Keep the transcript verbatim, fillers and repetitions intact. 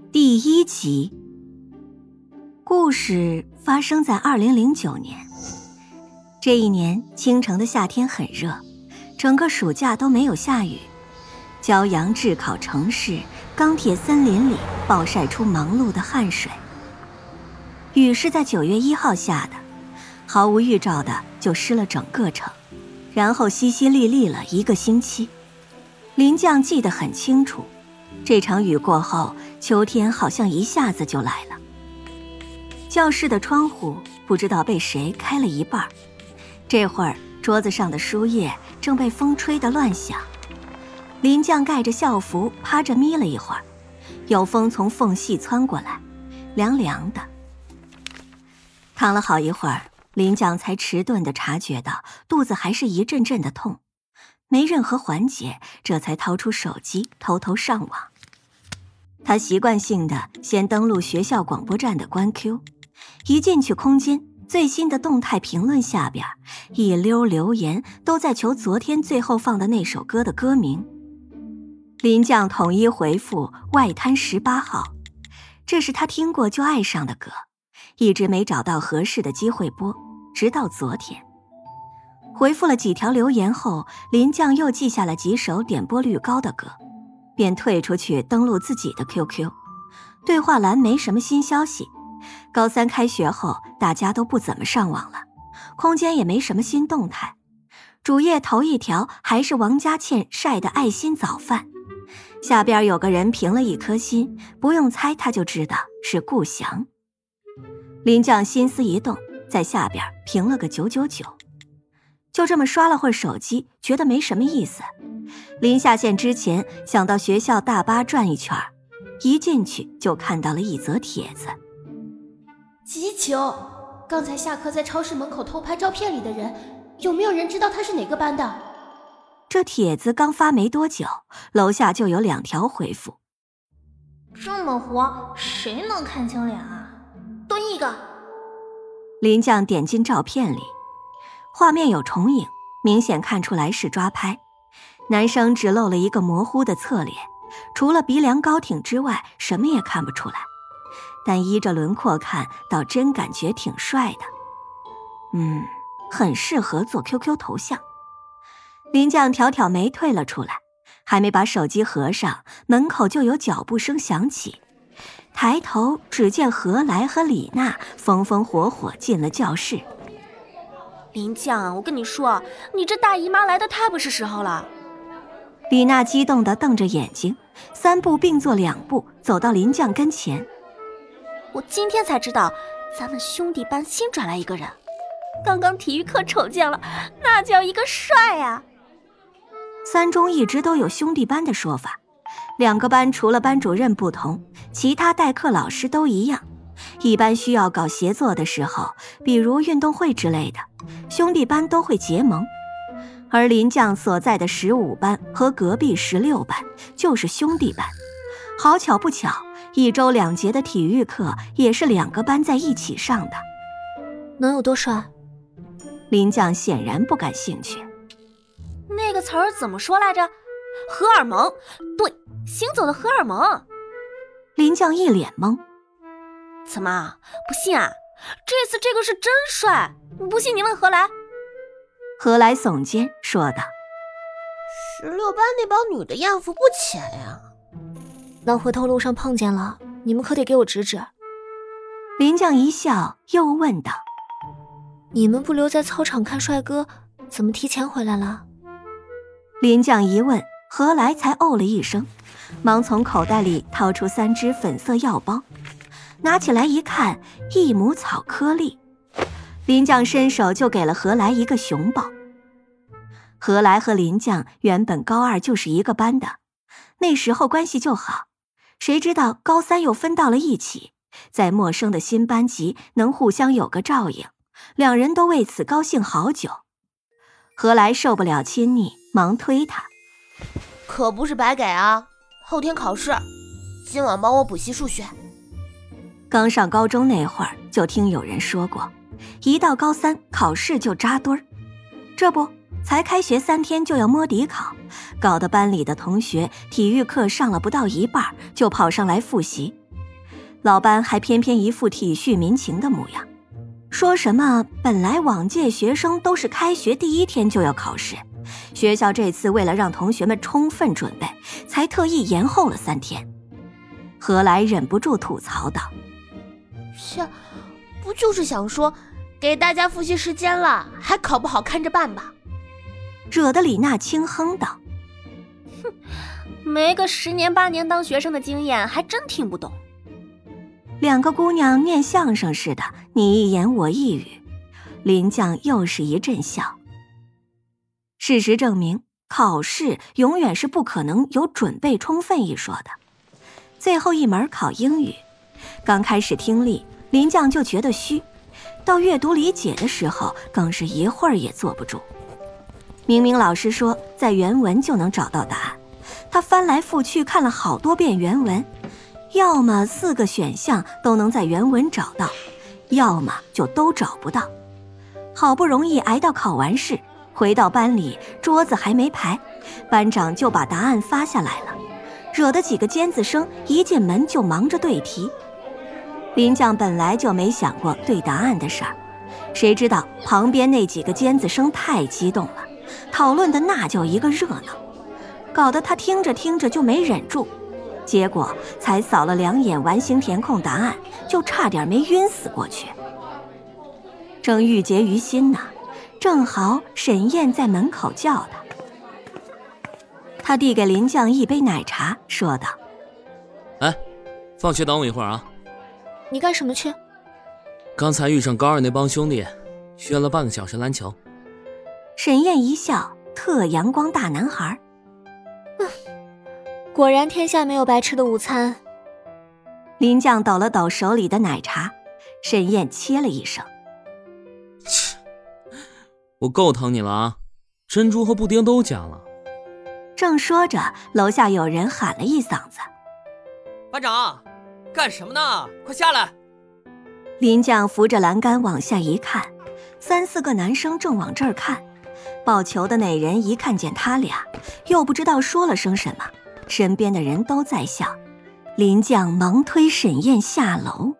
第一集。故事发生在二零零九年。这一年，青城的夏天很热，整个暑假都没有下雨。骄阳炙烤城市，钢铁森林里暴晒出忙碌的汗水。雨是在九月一号下的，毫无预兆的就湿了整个城，然后淅淅沥沥了一个星期。林将记得很清楚，这场雨过后，秋天好像一下子就来了。教室的窗户不知道被谁开了一半，这会儿桌子上的书页正被风吹得乱响。林将盖着校服趴着眯了一会儿，有风从缝隙窜过来，凉凉的。躺了好一会儿，林将才迟钝地察觉到肚子还是一阵阵的痛，没任何缓解，这才掏出手机偷偷上网。他习惯性地先登录学校广播站的官 Q， 一进去空间，最新的动态评论下边一溜留言都在求昨天最后放的那首歌的歌名。林将统一回复外滩十八号，这是他听过就爱上的歌，一直没找到合适的机会播，直到昨天。回复了几条留言后，林将又记下了几首点播率高的歌，便退出去登录自己的 Q Q。 对话栏没什么新消息，高三开学后大家都不怎么上网了，空间也没什么新动态。主页头一条还是王佳倩晒的爱心早饭，下边有个人评了一颗心，不用猜他就知道是顾翔。林将心思一动，在下边评了个九九九。就这么刷了会儿手机，觉得没什么意思。临下线之前想到学校大巴转一圈，一进去就看到了一则帖子。 急求，刚才下课在超市门口偷拍照片里的人，有没有人知道他是哪个班的？ 这帖子刚发没多久，楼下就有两条回复。 这么活，谁能看清脸啊？蹲一个。 林将点进照片里，画面有重影，明显看出来是抓拍。男生只露了一个模糊的侧脸，除了鼻梁高挺之外，什么也看不出来。但依着轮廓看，倒真感觉挺帅的。嗯，很适合做 Q Q 头像。林将挑挑眉退了出来，还没把手机合上，门口就有脚步声响起。抬头只见何来和李娜风风火火进了教室。 林将，我跟你说，你这大姨妈来得太不是时候了。 李娜激动地瞪着眼睛，三步并作两步走到林将跟前。 我今天才知道，咱们兄弟班新转来一个人，刚刚体育课瞅见了，那叫一个帅啊！ 三中一直都有兄弟班的说法，两个班除了班主任不同，其他代课老师都一样。一般需要搞协作的时候，比如运动会之类的，兄弟班都会结盟。而林将所在的十五班和隔壁十六班就是兄弟班。好巧不巧，一周两节的体育课也是两个班在一起上的。 能有多帅？ 林将显然不感兴趣。 那个词儿怎么说来着？荷尔蒙。对，行走的荷尔蒙。 林将一脸懵。 怎么不信啊？这次这个是真帅，不信你问何来。 何来耸肩说道： 十六班那帮女的艳福不浅呀。 那回头路上碰见了，你们可得给我指指。 林将一笑，又问道： 你们不留在操场看帅哥，怎么提前回来了？ 林将一问，何来才哦了一声，忙从口袋里掏出三只粉色药包，拿起来一看，益母草颗粒。林将伸手就给了何来一个熊抱。何来和林将原本高二就是一个班的，那时候关系就好，谁知道高三又分到了一起，在陌生的新班级能互相有个照应，两人都为此高兴好久。何来受不了亲昵，忙推他： 可不是白给啊，后天考试，今晚帮我补习数学。 刚上高中那会儿就听有人说过，一到高三考试就扎堆儿，这不才开学三天就要摸底考，搞得班里的同学体育课上了不到一半就跑上来复习。 老班还偏偏一副体恤民情的模样，说什么本来往届学生都是开学第一天就要考试，学校这次为了让同学们充分准备，才特意延后了三天。何来忍不住吐槽道： 切，不就是想说给大家复习时间了，还考不好看着办吧。 惹得李娜轻哼道： 哼，没个十年八年当学生的经验，还真听不懂。 两个姑娘念相声似的，你一言我一语，林将又是一阵笑。事实证明，考试永远是不可能有准备充分一说的。最后一门考英语，刚开始听力，林将就觉得虚，到阅读理解的时候，更是一会儿也坐不住。明明老师说在原文就能找到答案，他翻来覆去看了好多遍原文，要么四个选项都能在原文找到，要么就都找不到。好不容易挨到考完试，回到班里，桌子还没排，班长就把答案发下来了，惹得几个尖子生一进门就忙着对题。林将本来就没想过对答案的事儿，谁知道旁边那几个尖子生太激动了，讨论的那叫一个热闹，搞得他听着听着就没忍住，结果才扫了两眼完形填空答案，就差点没晕死过去。正郁结于心呢，正好沈燕在门口叫他。他递给林将一杯奶茶，说道： 哎，放学等我一会儿啊。 你干什么去？ 刚才遇上高二那帮兄弟，约了半个小时篮球。 沈燕一笑，特阳光大男孩。 嗯，果然天下没有白吃的午餐。 林将抖了抖手里的奶茶，沈燕切了一声： 我够疼你了啊，珍珠和布丁都加了。 正说着，楼下有人喊了一嗓子： 班长，干什么呢？快下来！ 林将扶着栏杆往下一看，三四个男生正往这儿看。抱球的那人一看见他俩，又不知道说了声什么，身边的人都在笑。林将忙推沈燕下楼。